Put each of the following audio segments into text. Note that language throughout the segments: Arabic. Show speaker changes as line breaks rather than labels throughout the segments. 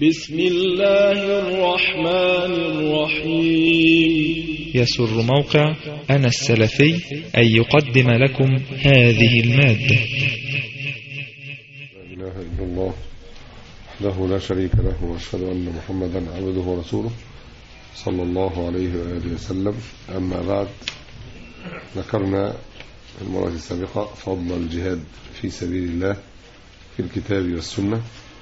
بسم الله الرحمن الرحيم.
يسر موقع أنا السلفي أن يقدم لكم هذه المادة.
لا إله إلا الله وحده لا شريك له، وأشهد أن محمدا عبده ورسوله صلى الله عليه وآله وسلم. أما بعد، ذكرنا في المرة السابقة فضل الجهاد في سبيل الله في الكتاب والسنة.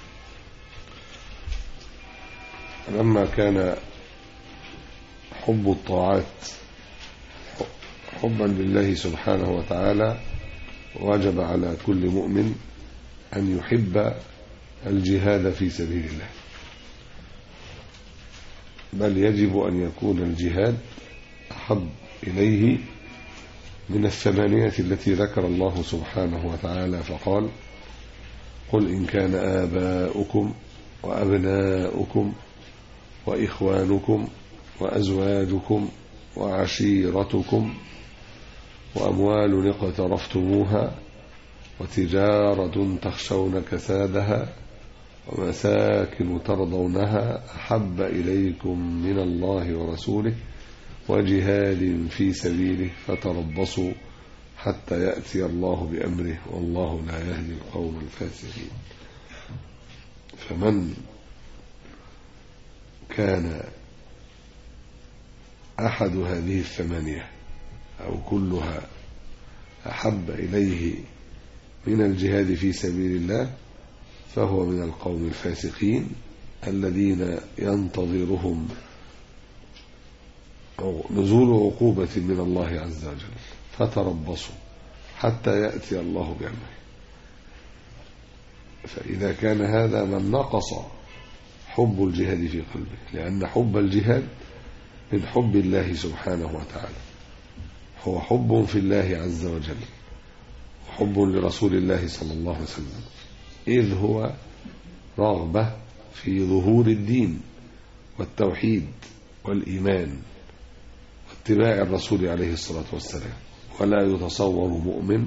لما كان حب الطاعات حبا لله سبحانه وتعالى، وجب على كل مؤمن أن يحب الجهاد في سبيل الله، بل يجب أن يكون الجهاد أحب إليه من الثمانية التي ذكر الله سبحانه وتعالى فقال: قل إن كان آباؤكم وأبناؤكم وإخوانكم وأزواجكم وعشيرتكم وأموال اقترفتموها وتجارة تخشون كسادها ومساكن ترضونها أحب إليكم من الله ورسوله وجهاد في سبيله فتربصوا حتى يأتي الله بأمره والله لا يهدي القوم الفاسقين. فمن كان أحد هذه الثمانية أو كلها أحب إليه من الجهاد في سبيل الله فهو من القوم الفاسقين الذين ينتظرهم نزول عقوبة من الله عز وجل، فتربصوا حتى يأتي الله بأمره. فإذا كان هذا من نقص حب الجهاد في قلبه، لأن حب الجهاد من حب الله سبحانه وتعالى، هو حب في الله عز وجل وحب لرسول الله صلى الله عليه وسلم، إذ هو رغبة في ظهور الدين والتوحيد والإيمان واتباع الرسول عليه الصلاة والسلام. ولا يتصور مؤمن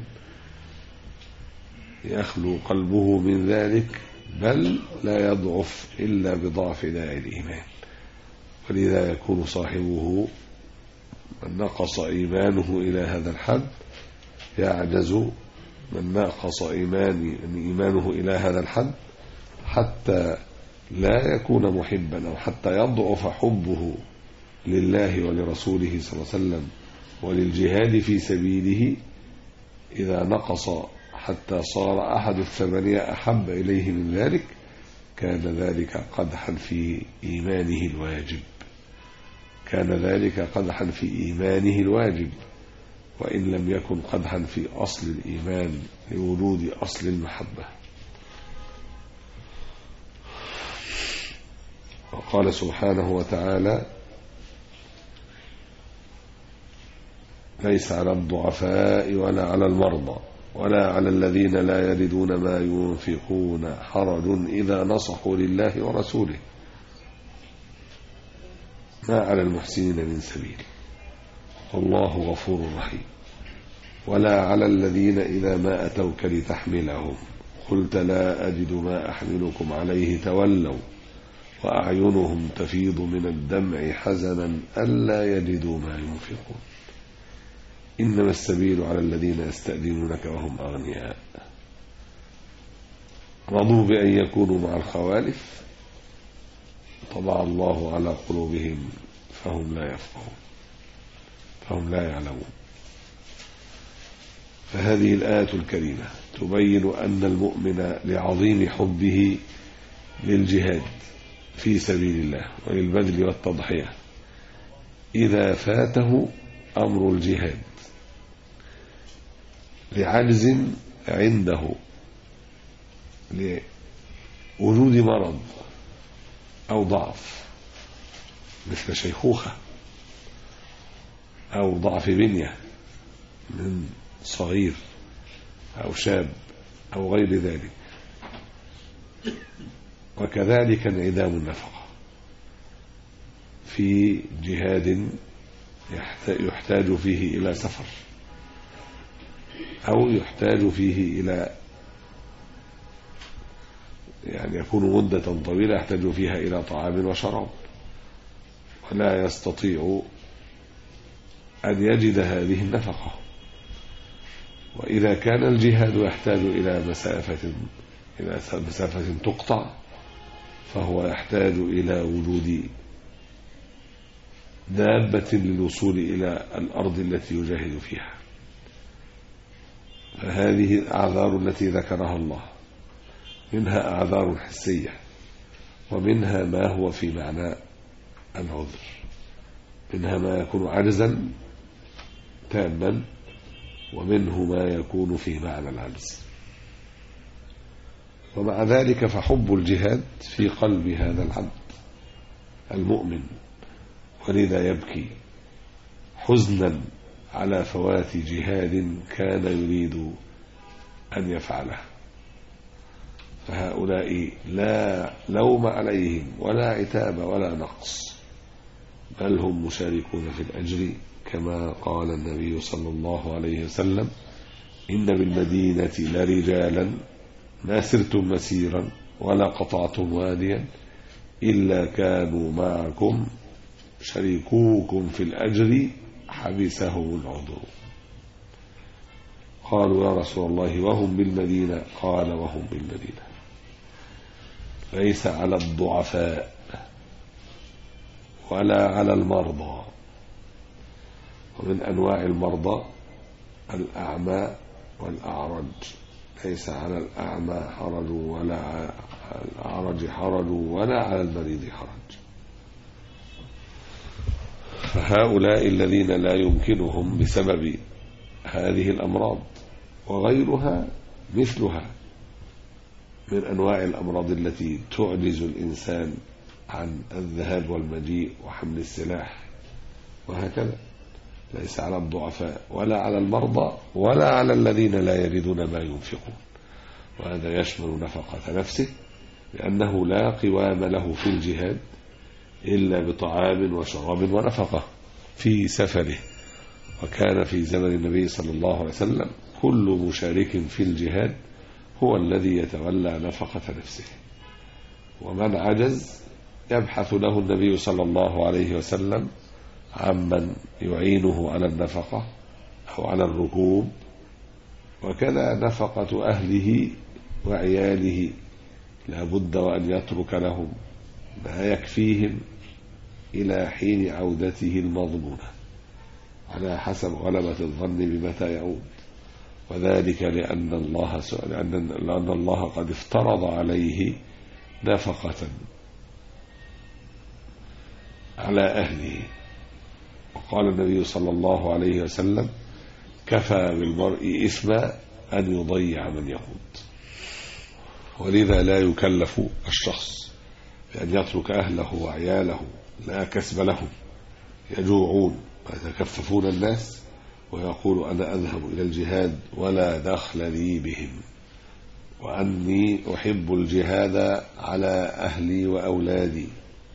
يخلو قلبه من ذلك، بل لا يضعف إلا بضعف داعي الإيمان. ولذا يكون صاحبه من نقص إيمانه إلى هذا الحد يعجز من نقص إيمانه إلى هذا الحد حتى لا يكون محبا، أو حتى يضعف حبه لله ولرسوله صلى الله عليه وسلم وللجهاد في سبيله. إذا نقص حتى صار أحد الثمانية أحب إليه من ذلك، كان ذلك قدحا في إيمانه الواجب، وإن لم يكن قدحا في أصل الإيمان لوجود أصل المحبة. وقال سبحانه وتعالى: ليس على الضعفاء ولا على المرضى ولا على الذين لا يجدون ما ينفقون حرج إذا نصحوا لله ورسوله ما على المحسنين من سبيل والله غفور رحيم. ولا على الذين إذا ما أتوك لتحملهم قلت لا أجد ما أحملكم عليه تولوا وأعينهم تفيض من الدمع حزنا ألا يجدوا ما ينفقون إنما السبيل على الذين يستأذنونك وهم أغنياء رضوا بأن يكونوا مع الخوالف طبع الله على قلوبهم فهم لا يفقهون، فهم لا يعلمون. فهذه الآية الكريمة تبين أن المؤمن لعظيم حبه للجهاد في سبيل الله وللبذل والتضحية، إذا فاته أمر الجهاد لعجز عنده لوجود مرض أو ضعف مثل شيخوخة أو ضعف بنية من صغير أو شاب أو غير ذلك، وكذلك انعدام النفقة في جهاد يحتاج فيه إلى سفر أو يحتاج فيه إلى يعني يكون مدة طويلة يحتاج فيها إلى طعام وشراب، ولا يستطيع أن يجد هذه النفقة. وإذا كان الجهاد يحتاج إلى مسافة تقطع، فهو يحتاج إلى وجود دابة للوصول إلى الأرض التي يجاهد فيها. فهذه الأعذار التي ذكرها الله، منها أعذار حسية، ومنها ما هو في معنى العذر، منها ما يكون عجزا تاما، ومنه ما يكون في معنى العجز. ومع ذلك فحب الجهاد في قلب هذا العبد المؤمن، ولذا يبكي حزنا على فوات جهاد كان يريد أن يفعله. فهؤلاء لا لوم عليهم ولا عتاب ولا نقص، بل هم مشاركون في الأجر، كما قال النبي صلى الله عليه وسلم: إن بالمدينة لرجالا ما سرتم مسيرا ولا قطعتم واديا إلا كانوا معكم شريكوكم في الأجر حبسهم العذر. قالوا: يا رسول الله وهم بالمدينة؟ قال: وهم بالمدينة. ليس على الضعفاء ولا على المرضى، ومن أنواع المرضى الأعمى والأعرج، ليس على الأعمى حرج ولا على الأعرج حرج ولا على المريض حرج. فهؤلاء الذين لا يمكنهم بسبب هذه الأمراض وغيرها مثلها من أنواع الأمراض التي تعجز الإنسان عن الذهاب والمجيء وحمل السلاح وهكذا، ليس على الضعفاء ولا على المرضى ولا على الذين لا يجدون ما ينفقون. وهذا يشمل نفقة نفسه، لأنه لا قوام له في الجهاد إلا بطعام وشراب ونفقة في سفره. وكان في زمن النبي صلى الله عليه وسلم كل مشارك في الجهاد هو الذي يتولى نفقة نفسه، ومن عجز يبحث له النبي صلى الله عليه وسلم عمن يعينه على النفقة أو على الركوب. وكذا نفقة أهله وعياله لا بد وأن يترك لهم ما يكفيهم إلى حين عودته المضمونة على حسب غلبة الظن بمتى يعود. وذلك لأن الله قد افترض عليه نفقة على أهله. وقال النبي صلى الله عليه وسلم: كفى بالمرء إثما أن يضيع من يقود. ولذا لا يكلف الشخص بأن يترك أهله وعياله لا كسب لهم، يجوعون ويتكففون الناس، ويقول: أنا أذهب إلى الجهاد ولا دخل لي بهم، وأني أحب الجهاد على أهلي وأولادي.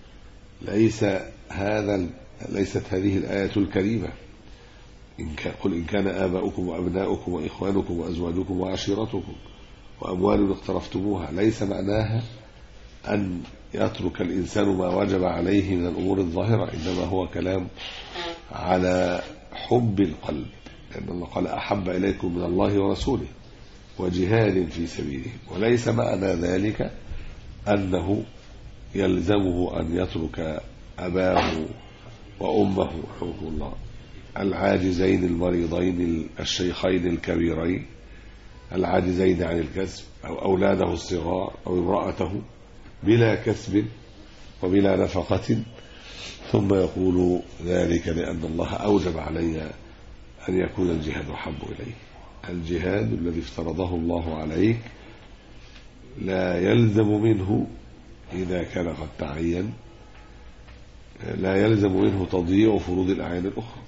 ليست هذه الآية الكريمة: قل إن كان آباؤكم وأبناؤكم وإخوانكم وأزواجكم وعشيرتكم وأموال اقترفتموها، ليس معناها أن يترك الإنسان ما وجب عليه من الأمور الظاهرة، إنما هو كلام على حب القلب، لأن الله قال: أحب إليكم من الله ورسوله وجهاد في سبيله. وليس معنى ذلك أنه يلزمه أن يترك أباه وأمه رحمه الله العاجزين المريضين الشيخين الكبيرين العاجزين عن الكسب، أو أولاده الصغار، أو امرأته بلا كسب وبلا نفقة، ثم يقول ذلك لأن الله أوجب علينا أن يكون الجهاد أحب إليه. الجهاد الذي افترضه الله عليك لا يلزم منه إذا كان قد تعين، لا يلزم منه تضييع فروض الأعيان الأخرى.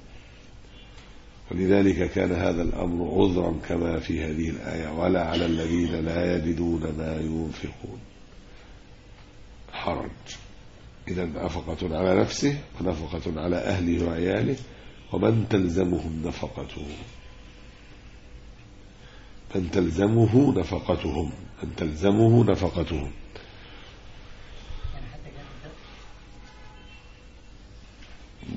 ولذلك كان هذا الأمر عذرا كما في هذه الآية: ولا على الذين لا يجدون ما ينفقون حرج. إذا نفقة على نفسه ونفقة على أهله وعياله ومن تلزمهم نفقته، من تلزمه نفقتهم.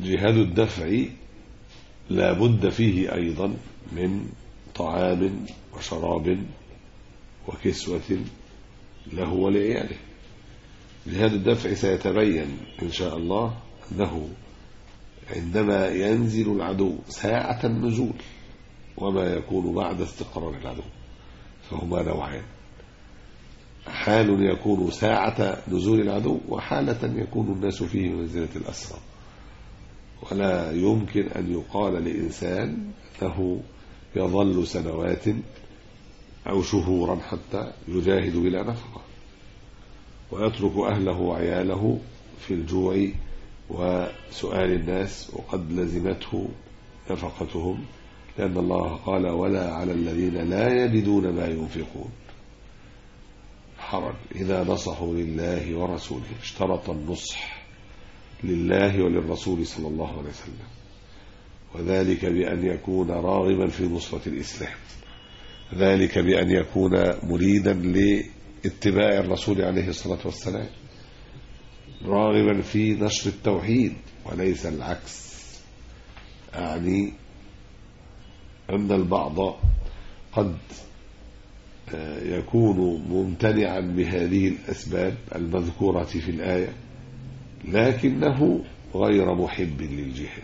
جهاد الدفع لا بد فيه أيضا من طعام وشراب وكسوة له ولعياله. جهاد الدفع سيتبين إن شاء الله أنه عندما ينزل العدو ساعة النزول وما يكون بعد استقرار العدو، فهما نوعان: حال يكون ساعة نزول العدو، وحالة يكون الناس فيه بمنزلة الأسرى. ولا يمكن أن يقال لإنسان أنه يظل سنوات أو شهورا حتى يجاهد بلا نفقة ويترك أهله وعياله في الجوع وسؤال الناس وقد لزمته نفقتهم، لأن الله قال: ولا على الذين لا يجدون ما ينفقون حرج إذا نصحوا لله ورسوله. اشترط النصح لله وللرسول صلى الله عليه وسلم، وذلك بأن يكون راغبا في نصرة الإسلام، ذلك بأن يكون مريدا لاتباع الرسول عليه الصلاة والسلام، راغبا في نشر التوحيد وليس العكس. أعني أن البعض قد يكون ممتنعا بهذه الأسباب المذكورة في الآية لكنه غير محب للجهاد،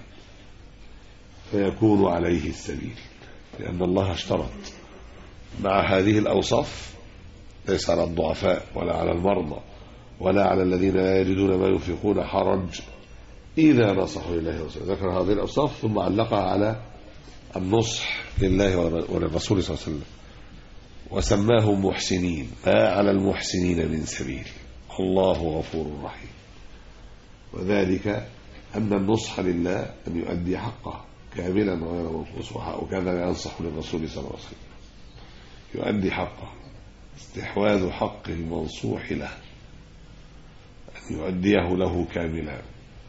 فيكون عليه السبيل، لأن الله اشترط مع هذه الأوصاف: ليس على الضعفاء ولا على المرضى ولا على الذين لا يجدون ما ينفقون حرج إذا نصحوا لله ورسوله. ذكر هذه الأوصاف ثم علقها على النصح لله وللرسول صلى الله عليه وسلم وسماهم محسنين: ما على المحسنين من سبيل، الله غفور رحيم. وذلك أن النصح لله أن يؤدي حقه كاملا وغير منقوص، وكذا ينصح للرسول صلى الله عليه وسلم يؤدي حقه، استحواذ حق المنصوح له أن يؤديه له كاملا.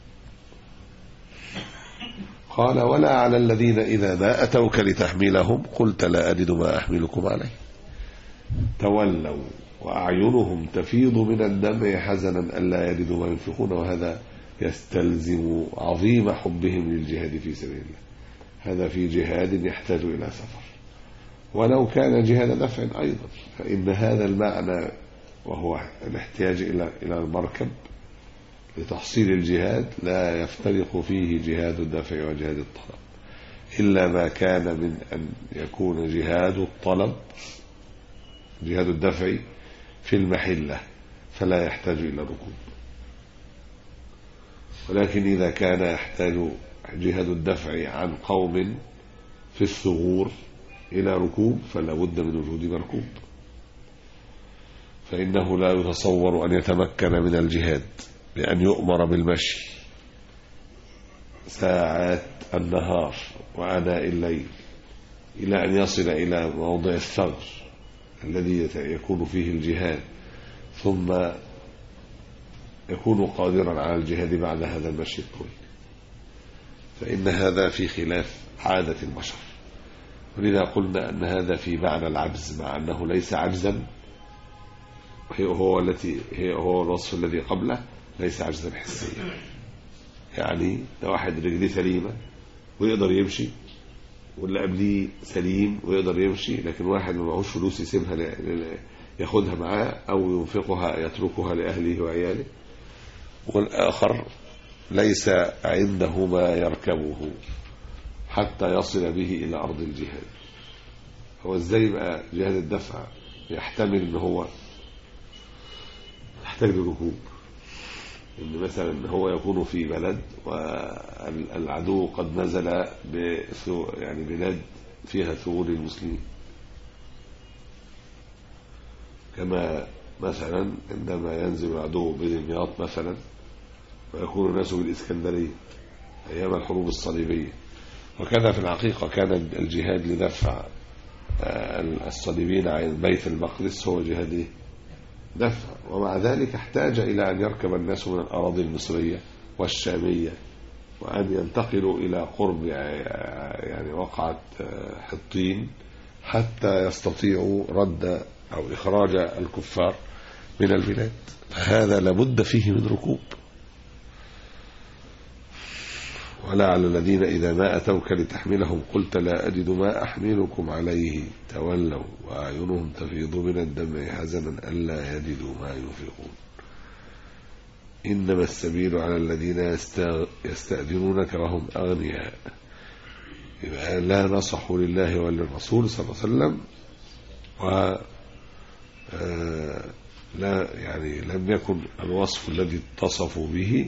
قال: ولا على الذين إذا ما أتوك لتحملهم قلت لا أجد ما أحملكم عليه تولوا وأعينهم تفيض من الدمع حزنا ألا يجدوا ما ينفقون، وهذا يستلزم عظيم حبهم للجهاد في سبيل الله. هذا في جهاد يحتاج إلى سفر، ولو كان جهاد دفع أيضا فإن هذا المعنى وهو الاحتياج إلى المركب لتحصيل الجهاد لا يفترق فيه جهاد الدفع وجهاد الطلب، إلا ما كان من أن يكون جهاد الطلب جهاد الدفع في المحلة فلا يحتاج إلى ركوب، ولكن إذا كان يحتاج جهاد الدفع عن قوم في الثغور إلى ركوب فلا بد من وجود مركوب، فإنه لا يتصور أن يتمكن من الجهاد بأن يؤمر بالمشي ساعات النهار وآناء الليل إلى أن يصل إلى موضع الثغر الذي يكون فيه الجهاد ثم يكون قادرا على الجهاد بعد هذا المشي الطويل، فإن هذا في خلاف عادة البشر. ولذا قلنا أن هذا في معنى العجز، مع أنه ليس عجزا، هو الوصف الذي قبله ليس عجزا حسيا. يعني لو واحد رجليه سليمة ويقدر يمشي واللي قبليه سليم ويقدر يمشي، لكن واحد ما معهوش فلوس يسيبها ياخدها معاه أو ينفقها يتركها لأهله وعياله، والآخر ليس عنده ما يركبه حتى يصل به إلى أرض الجهاد. هو ازاي بقى جهاد الدفع يحتمل ان هو يحتاج لركوب؟ ان مثلا هو يكون في بلد والعدو قد نزل يعني بلاد فيها ثغور المسلمين، كما مثلا عندما ينزل العدو بدمياط مثلا ويكون الناس بالإسكندرية أيام الحروب الصليبية. وكذا في الحقيقة كان الجهاد لدفع الصليبيين عن بيت المقدس هو جهاد دفع، ومع ذلك احتاج إلى أن يركب الناس من الأراضي المصرية والشامية وأن ينتقلوا إلى قرب يعني وقعة حطين حتى يستطيعوا رد أو إخراج الكفار من البلاد، فهذا لابد فيه من ركوب. ولا على الذين إذا ما أتوك لتحملهم قلت لا أجد ما أحملكم عليه تولوا وأعينهم تفيض من الدمع حزنا ألا يجدوا ما ينفقون إنما السبيل على الذين يستأذنونك وهم أغنياء. يبقى لا نصحوا لله وللرسول صلى الله عليه وسلم، و لا يعني لم يكن الوصف الذي اتصفوا به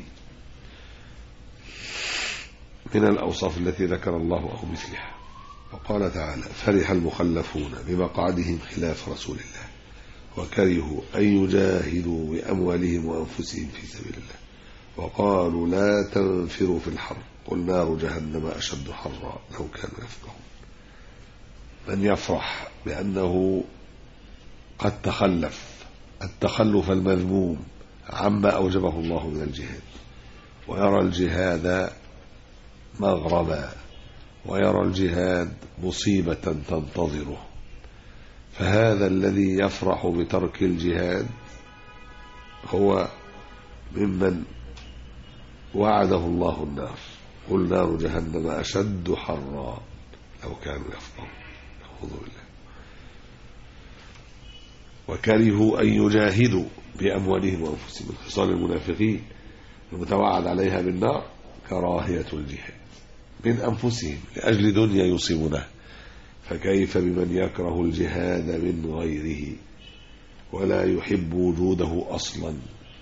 من الأوصاف التي ذكر الله أو مثلها. وقال تعالى فرح المخلفون بمقعدهم خلاف رسول الله وكرهوا أن يجاهدوا بأموالهم وأنفسهم في سبيل الله وقالوا لا تنفروا في الحر قل نار جهنم أشد حرا لو كانوا يفقهون. من يفرح بأنه قد تخلف التخلف المذموم عما أوجبه الله من الجهاد، ويرى الجهاد مغرما، ويرى الجهاد مصيبة تنتظره، فهذا الذي يفرح بترك الجهاد هو ممن وعده الله النار قل نار جهنم أشد حرا لو كانوا يفقهون. أعوذ بالله. وكرهوا أن يجاهدوا بأموالهم وأنفسهم، من خصال المنافقين المتوعد عليها بالنار كراهية الجهاد من أنفسهم لأجل دنيا يصيبونه، فكيف بمن يكره الجهاد من غيره ولا يحب وجوده أصلا.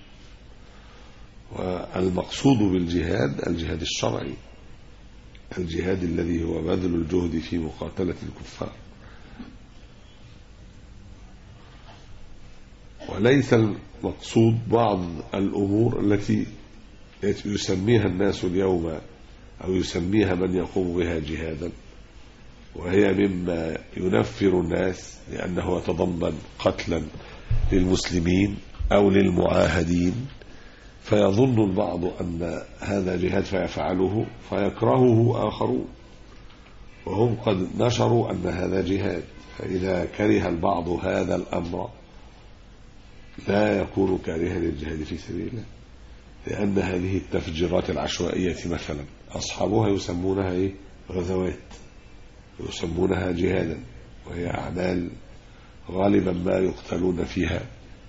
والمقصود بالجهاد الجهاد الشرعي، الجهاد الذي هو بذل الجهد في مقاتلة الكفار، وليس المقصود بعض الأمور التي يسميها الناس اليوم أو يسميها من يقوم بها جهادا، وهي مما ينفر الناس لأنه يتضمن قتلا للمسلمين أو للمعاهدين، فيظن البعض أن هذا جهاد فيفعله فيكرهه آخرون، وهم قد نشروا أن هذا جهاد. فإذا كره البعض هذا الأمر لا يكون كارها للجهاد في سبيل الله، لأن هذه التفجيرات العشوائية مثلا أصحابها يسمونها غزوات، يسمونها جهادا، وهي أعمال غالبا ما يقتلون فيها،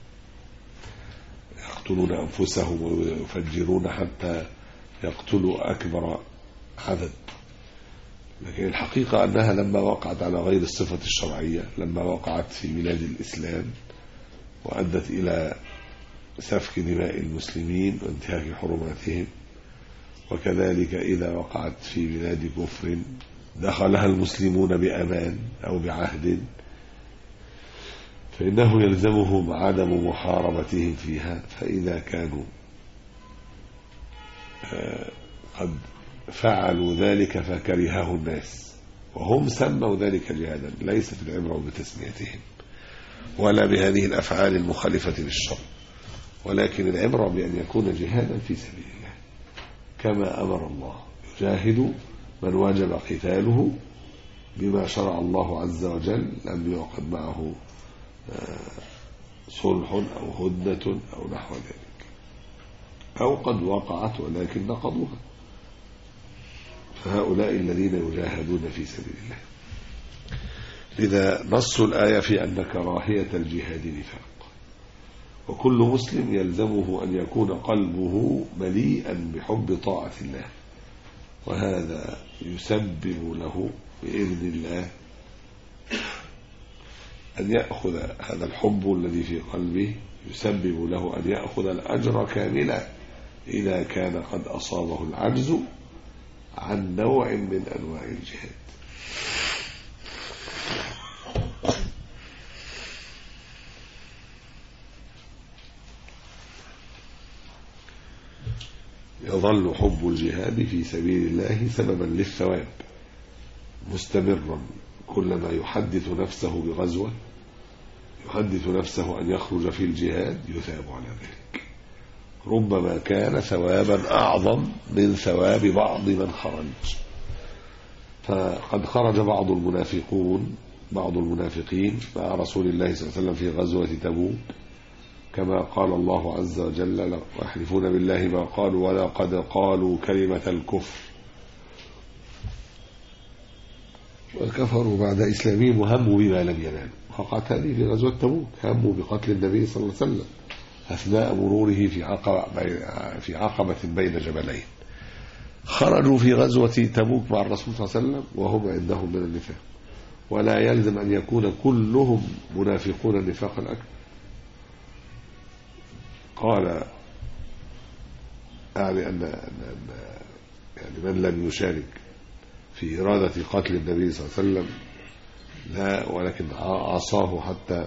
يقتلون أنفسهم ويفجرون حتى يقتلوا أكبر عدد. لكن الحقيقة أنها لما وقعت على غير الصفة الشرعية، لما وقعت في بلاد الإسلام وأدت إلى سفك دماء المسلمين وانتهاك حرماتهم، وكذلك إذا وقعت في بلاد كفر دخلها المسلمون بأمان أو بعهد، فإنه يلزمهم عدم محاربتهم فيها. فإذا كانوا قد فعلوا ذلك فكرهه الناس وهم سموا ذلك جهادا، ليست العبرة بتسميتهم ولا بهذه الأفعال المخالفة للشرع، ولكن العبرة بأن يكون جهادا في سبيل الله كما أمر الله، يجاهد من وجب قتاله بما شرع الله عز وجل، لم يعقد معه صلح أو هدنة أو نحو ذلك، أو قد وقعت ولكن نقضوها، فهؤلاء الذين يجاهدون في سبيل الله. لذا نص الآية في أن كراهية الجهاد نفاق، وكل مسلم يلزمه أن يكون قلبه مليئا بحب طاعة الله، وهذا يسبب له بإذن الله أن يأخذ هذا الحب الذي في قلبه، يسبب له أن يأخذ الأجر كاملا إذا كان قد أصابه العجز عن نوع من أنواع الجهاد. يظل حب الجهاد في سبيل الله سببا للثواب مستمرا، كلما يحدث نفسه بغزوة، يحدث نفسه أن يخرج في الجهاد يثاب على ذلك، ربما كان ثوابا أعظم من ثواب بعض من خرج. فقد خرج بعض المنافقين مع رسول الله صلى الله عليه وسلم في غزوة تبوك، كما قال الله عز وجل ويحلفون بالله ما قالوا ولقد قالوا كلمة الكفر وكفروا بعد إسلامهم وهموا بما لم ينالوا. وقعت هذه في غزوة تبوك، هموا بقتل النبي صلى الله عليه وسلم أثناء مروره في عقبة بين جبلين. خرجوا في غزوة تبوك مع الرسول صلى الله عليه وسلم وهم عندهم من النفاق، ولا يلزم أن يكون كلهم منافقون النفاق الأكبر. قال يعني أن يعني من لم يشارك في إرادة قتل النبي صلى الله عليه وسلم لا، ولكن عصاه حتى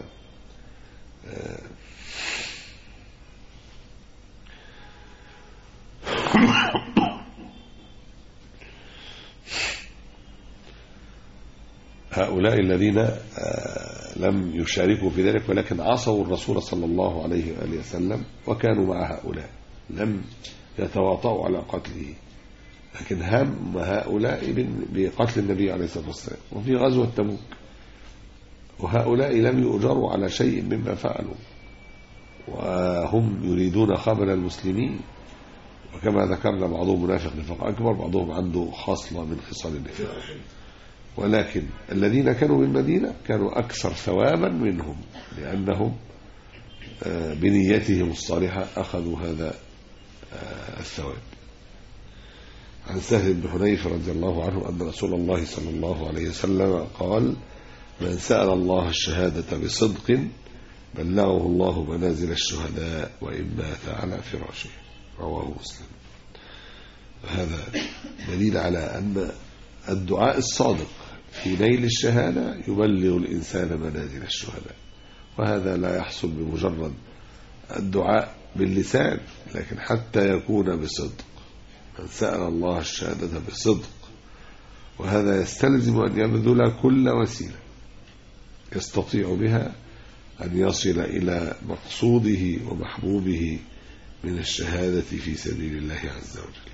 هؤلاء الذين لم يشاركوا في ذلك ولكن عصوا الرسول صلى الله عليه وآله وسلم وكانوا مع هؤلاء لم يتواطؤوا على قتله، لكن هم هؤلاء بقتل النبي عليه الصلاة والسلام. وفي غزوة تبوك وهؤلاء لم يؤجروا على شيء مما فعلوا وهم يريدون خبل المسلمين، وكما ذكرنا بعضهم منافق نفاق أكبر، بعضهم عنده خصلة من خصال النفاق، ولكن الذين كانوا بالمدينة كانوا أكثر ثوابا منهم لأنهم بنيتهم الصالحة أخذوا هذا الثواب. عن سهل بن حنيف رضي الله عنه أن رسول الله صلى الله عليه وسلم قال: من سأل الله الشهادة بصدق بلغه الله منازل الشهداء وإن مات على فراشه. رواه مسلم. هذا دليل على أن الدعاء الصادق في نيل الشهادة يبلغ الإنسان منازل الشهداء، وهذا لا يحصل بمجرد الدعاء باللسان، لكن حتى يكون بصدق. من سأل الله الشهادة بصدق، وهذا يستلزم أن يبذل كل وسيلة يستطيع بها أن يصل إلى مقصوده ومحبوبه من الشهادة في سبيل الله عز وجل.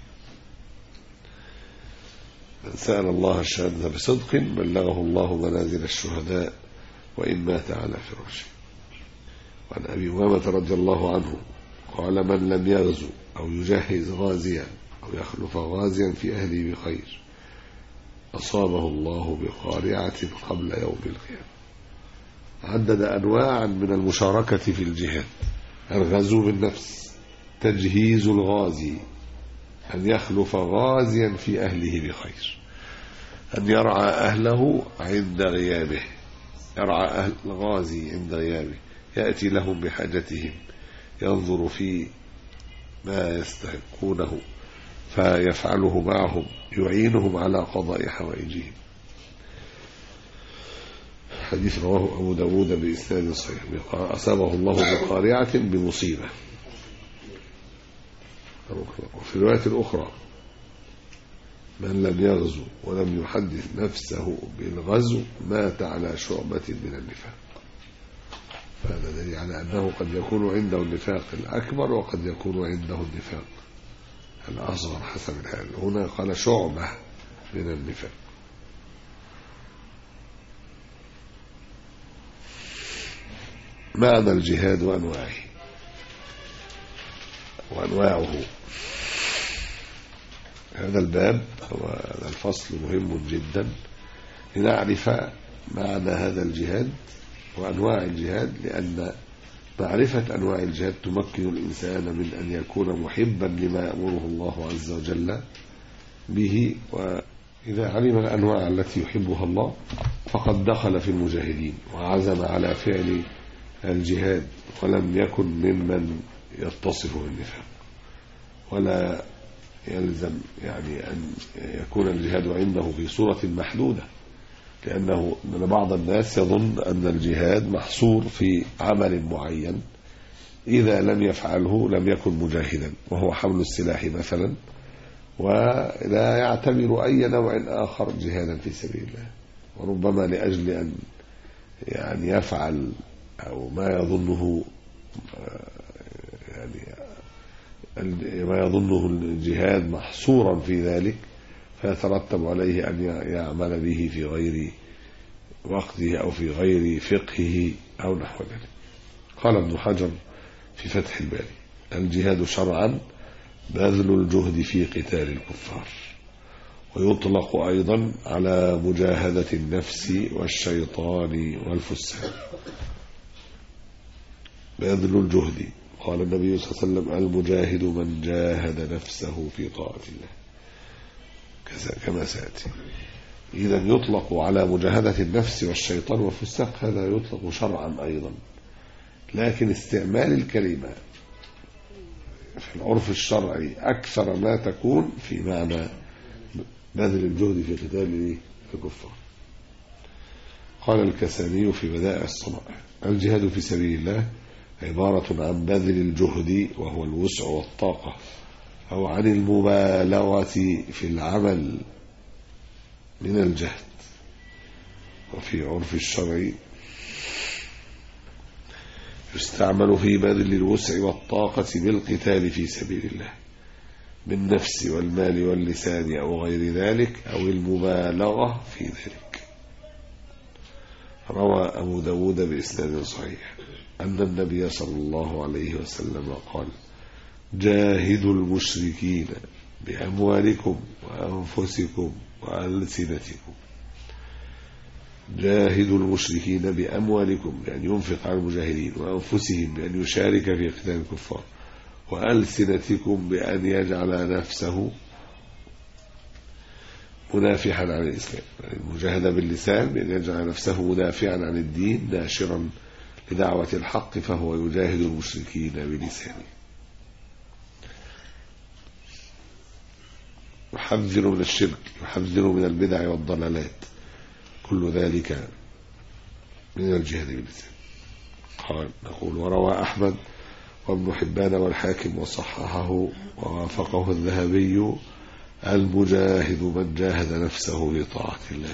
من سأل الله الشهادة بصدق بلغه الله منازل الشهداء وإن مات على فراشه. وعن أبي أمامة رضي الله عنه قال: من لم يغزو أو يجهز غازيا أو يخلف غازيا في أهله بخير أصابه الله بقارعة قبل يوم القيامة. عدد أنواعا من المشاركة في الجهاد: الغزو بالنفس، تجهيز الغازي، أن يخلف غازيا في أهله بخير، أن يرعى أهله عند غيابه، يرعى أهل الغازي عند غيابه، يأتي لهم بحاجتهم، ينظر في ما يستحقونه فيفعله معهم، يعينهم على قضاء حوائجهم. حديث رواه أبو داود بإسناد صحيح. أصابه الله بقارعة بمصيبة. وفي الرواية الأخرى: من لم يغزو ولم يحدث نفسه بالغزو مات على شعبة من النفاق. فهذا دليل على أنه قد يكون عنده النفاق الأكبر وقد يكون عنده النفاق الأصغر حسب الحال. هنا قال شعبة من النفاق. معنى الجهاد وأنواعه. هذا الباب هذا الفصل مهم جدا لنعرف معنى هذا الجهاد وأنواع الجهاد، لأن معرفة أنواع الجهاد تمكن الإنسان من أن يكون محبا لما يأمره الله عز وجل به. وإذا علم الأنواع التي يحبها الله فقد دخل في المجاهدين وعزم على فعل الجهاد، ولم يكن ممن يتصف بالنفاق. ولا يلزم يعني أن يكون الجهاد عنده في صورة محدودة، لأنه بعض الناس يظن أن الجهاد محصور في عمل معين، إذا لم يفعله لم يكن مجاهدا، وهو حمل السلاح مثلا، ولا يعتبر أي نوع آخر جهادا في سبيل الله. وربما لأجل أن يعني يفعل أو ما يظنه ما يظنه الجهاد محصورا في ذلك، فيترتب عليه أن يعمل به في غير وقته أو في غير فقهه أو نحو ذلك. قال ابن حجر في فتح الباري: الجهاد شرعا بذل الجهد في قتال الكفار، ويطلق أيضا على مجاهدة النفس والشيطان والفساق. بذل الجهد، قال النبي صلى الله عليه وسلم: المجاهد من جاهد نفسه في طاعة الله، كما سيأتي. إذا يطلق على مجاهدة النفس والشيطان والفساق، هذا يطلق شرعا أيضا، لكن استعمال الكلمة في العرف الشرعي أكثر ما تكون في معنى بذل الجهد في قتال الكفار. قال الكساني في بدائع الصنائع: الجهاد في سبيل الله عبارة عن بذل الجهد وهو الوسع والطاقة، أو عن المبالغة في العمل من الجهد. وفي عرف الشرع يستعمل في بذل الوسع والطاقة بالقتال في سبيل الله بالنفس والمال واللسان أو غير ذلك، أو المبالغة في ذلك. روى أبو داود بإسناد صحيح أن النبي صلى الله عليه وسلم قال: جاهدوا المشركين بأموالكم وأنفسكم وألسنتكم. جاهدوا المشركين بأموالكم بأن ينفق على المجاهدين، وأنفسهم بأن يشارك في قتال الكفار، وألسنتكم بأن يجعل نفسه منافحا عن الإسلام. المجاهدة باللسان بأن يجعل نفسه منافعا عن الدين ناشرا لدعوة الحق، فهو يجاهد المشركين بلسانه. يحذر من الشرك، يحذر من البدع والضلالات، كل ذلك من الجهاد باللسان. قال نقول: وروى أحمد وابن حبان والحاكم وصححه ووافقه الذهبي: المجاهد من جاهد نفسه لطاعة الله،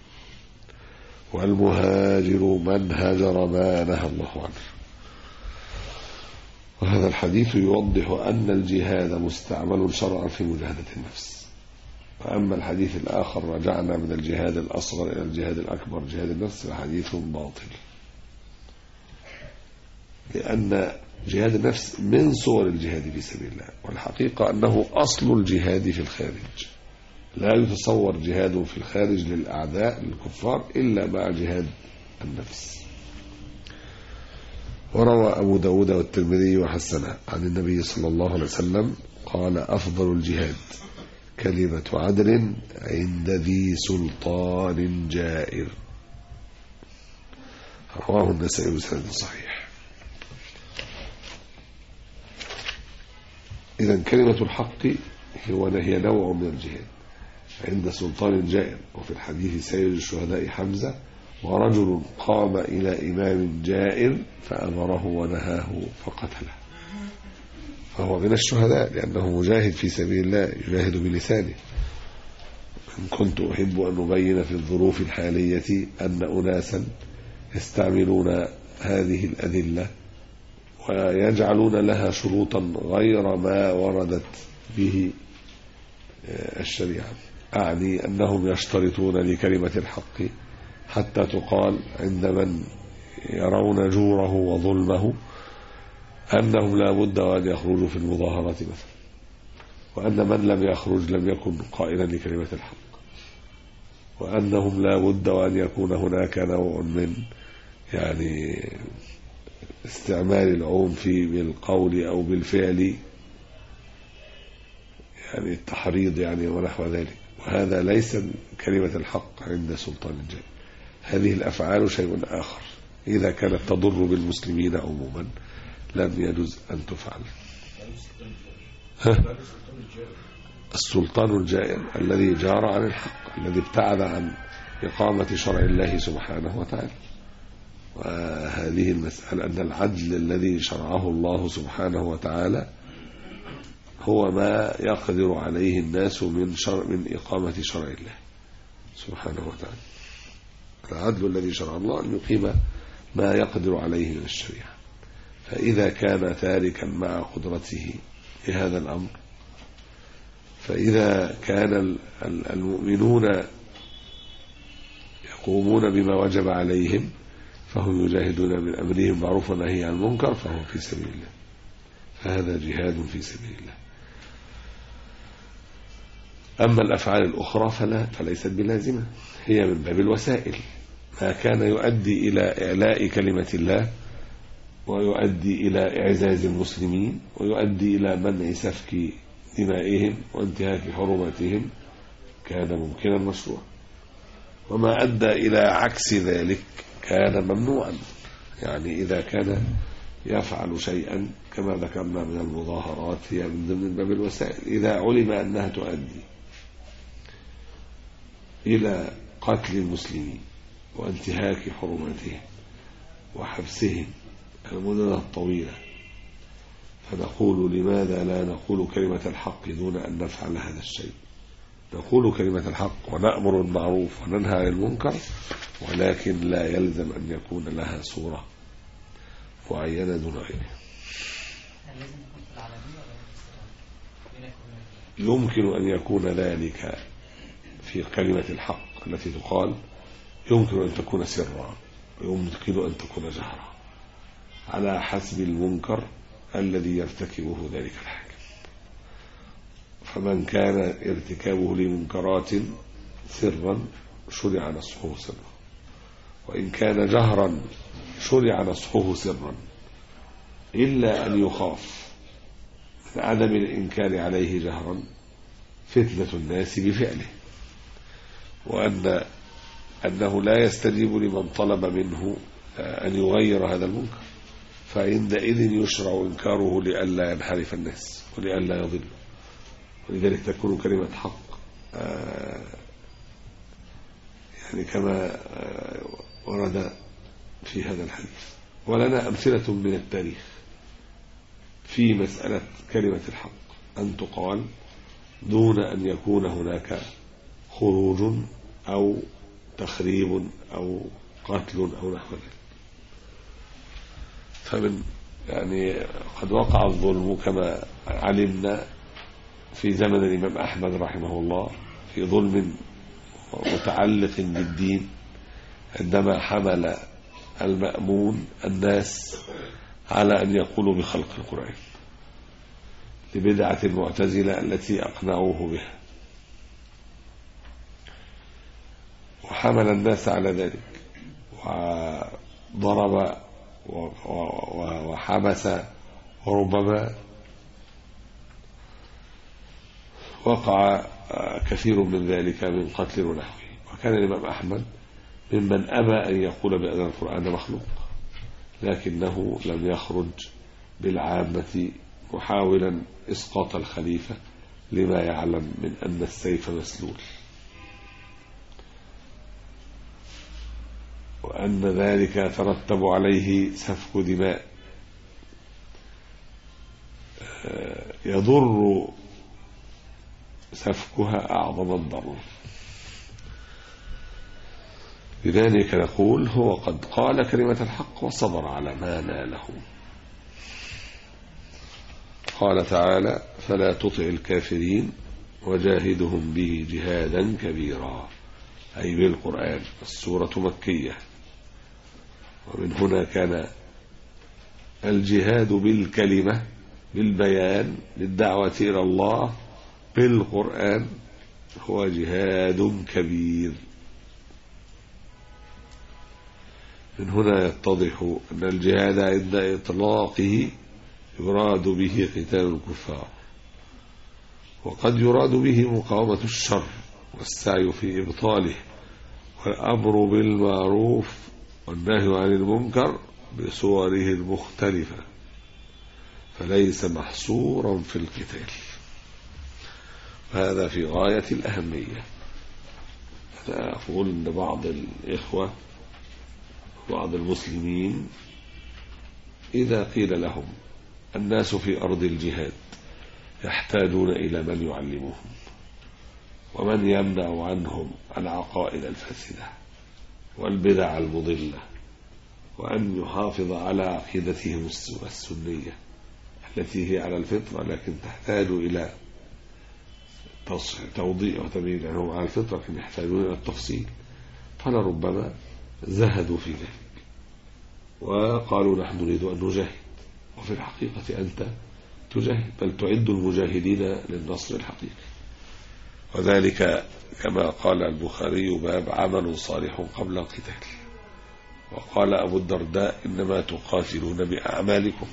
والمهاجر من هاجر ما نهى الله عنه. وهذا الحديث يوضح أن الجهاد مستعمل شرعا في مجاهدة النفس. وأما الحديث الآخر: رجعنا من الجهاد الأصغر إلى الجهاد الأكبر، جهاد النفس، فحديث باطل، لأن جهاد النفس من صور الجهاد في سبيل الله، والحقيقة أنه أصل الجهاد في الخارج. لا يتصور جهاد في الخارج للأعداء للكفار إلا مع جهاد النفس. وروى أبو داود والترمذي وحسنه عن النبي صلى الله عليه وسلم قال: أفضل الجهاد كلمة عدل عند ذي سلطان جائر. رواه النسائي بسند صحيح. إذن كلمة الحق هي نوع من الجهاد عند سلطان جائر. وفي الحديث: سيد الشهداء حمزة، ورجل قام إلى إمام جائر فأمره ونهاه فقتله، فهو من الشهداء لأنه مجاهد في سبيل الله، يجاهد بلسانه. إن كنت أحب أن أبين في الظروف الحالية أن أناسا يستعملون هذه الأدلة ويجعلون لها شروطا غير ما وردت به الشريعة، أعني أنهم يشترطون لكلمة الحق حتى تقال عند من يرون جوره وظلمه أنهم لا بد وأن يخرجوا في المظاهرات مثلا، وأن من لم يخرج لم يكن قائلا لكلمة الحق، وأنهم لا بد وأن يكون هناك نوع من استعمال العنف بالقول أو بالفعل، التحريض ونحو ذلك. وهذا ليس كلمة الحق عند سلطان الجائر. هذه الأفعال شيء آخر، إذا كانت تضر بالمسلمين عموما لم يجوز أن تفعل. السلطان الجائر الذي جار عن الحق، الذي ابتعد عن إقامة شرع الله سبحانه وتعالى. وهذه المسألة أن العدل الذي شرعه الله سبحانه وتعالى هو ما يقدر عليه الناس من إقامة شرع الله سبحانه وتعالى. العدل الذي شرع الله أن يقيم ما يقدر عليه من الشريعة. فإذا كان تاركا مع قدرته لهذا الأمر، فإذا كان المؤمنون يقومون بما وجب عليهم فهم يجاهدون من أمرهم معروف ونهي عن المنكر، فهو في سبيل الله، فهذا جهاد في سبيل الله. أما الأفعال الأخرى فليست بلازمة، هي من باب الوسائل. ما كان يؤدي إلى إعلاء كلمة الله ويؤدي إلى إعزاز المسلمين ويؤدي إلى منع سفك دمائهم وانتهاك حرماتهم كان ممكنا مشروعا، وما أدى إلى عكس ذلك كان ممنوعا. يعني إذا كان يفعل شيئا كما ذكرنا من المظاهرات هي من ضمن باب الوسائل، إذا علم أنها تؤدي إلى قتل المسلمين وانتهاك حرماتهم وحبسهم المدة الطويلة، فنقول لماذا لا نقول كلمة الحق دون أن نفعل هذا الشيء؟ نقول كلمة الحق ونأمر بالمعروف وننهى عن المنكر، ولكن لا يلزم أن يكون لها صورة معينة دون غيرها. يمكن أن يكون ذلك في كلمة الحق التي تقال، يمكن أن تكون سرا ويمكن أن تكون جهرا على حسب المنكر الذي يرتكبه ذلك الحاكم. فمن كان ارتكابه لمنكرات سرا شرع نصحه سرا، وإن كان جهرا شرع نصحه سرا، إلا أن يخاف من عدم الإنكار عليه جهرا فتنة الناس بفعله، وأنه لا يستجيب لمن طلب منه أن يغير هذا المنكر، فعندئذ يشرع إنكاره لئلا ينحرف الناس ولئلا يضل. ولذلك تكون كلمة حق يعني كما ورد في هذا الحديث. ولنا أمثلة من التاريخ في مسألة كلمة الحق أن تقال دون أن يكون هناك خروج أو تخريب أو قتل أو نحو ذلك. فمن يعني قد وقع الظلم كما علمنا في زمن الإمام أحمد رحمه الله في ظلم متعلق بالدين، عندما حمل المأمون الناس على أن يقولوا بخلق القرآن لبدعة المعتزلة التي أقنعوه بها، وحمل الناس على ذلك وضرب وحبس، وربما وقع كثير من ذلك من قتل ونحوه. وكان الإمام أحمد ممن أبى أن يقول بأن القرآن مخلوق، لكنه لم يخرج بالعامة محاولا إسقاط الخليفة لما يعلم من أن السيف مسلول، وأن ذلك ترتب عليه سفك دماء يضر سفكها أعظم الضرر. لذلك نقول هو قد قال كلمة الحق وصبر على ما ناله. قال تعالى: فلا تطع الكافرين وجاهدهم به جهادا كبيرا، أي بالقرآن. السورة مكية، ومن هنا كان الجهاد بالكلمة بالبيان للدعوة إلى الله بالقرآن هو جهاد كبير. من هنا يتضح أن الجهاد عند إطلاقه يراد به قتال الكفار، وقد يراد به مقاومة الشر والسعي في إبطاله والأمر بالمعروف والنهي عن المنكر بصوره المختلفة، فليس محصورا في القتال. هذا في غاية الأهمية. أنا أقول أن بعض الإخوة بعض المسلمين إذا قيل لهم الناس في أرض الجهاد يحتاجون إلى من يعلمهم ومن يمنع عنهم العقائد الفاسدة والبدع المضلة، وأن يحافظ على عقيدتهم السنية التي هي على الفطرة لكن تحتاج إلى توضيح وتبيين عنهم على الفطرة، لكن يحتاجون إلى التفصيل، فلربما زهدوا في ذلك وقالوا نحن نريد أن نجاهد، وفي الحقيقة أنت تجاهد، بل تعد المجاهدين للنصر الحقيقي. وذلك كما قال البخاري باب عمل صالح قبل القتال. وقال أبو الدرداء إنما تقاتلون بأعمالكم.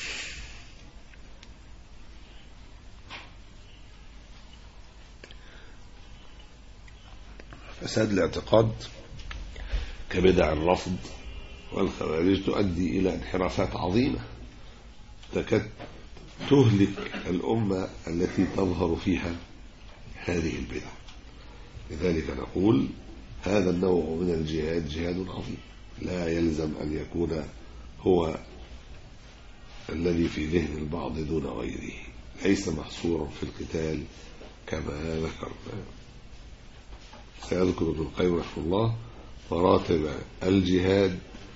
فساد الاعتقاد كبدع الرفض والخوارج تؤدي إلى انحرافات عظيمة تكاد تهلك الأمة التي تظهر فيها هذه البدع. لذلك نقول هذا النوع من الجهاد جهاد عظيم، لا يلزم أن يكون هو الذي في ذهن البعض دون غيره، ليس محصورا في القتال كما ذكرنا. سيذكر ابن القيم رحمه الله مراتب الجهاد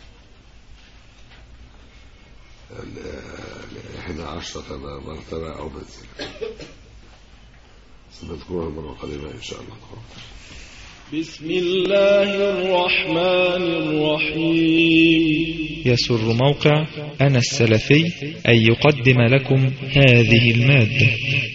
11 مرتبة أو منزلة، سنذكرها المرة القادمة إن شاء الله.
بسم الله الرحمن الرحيم.
يسر موقع أنا السلفي أن يقدم لكم هذه المادة.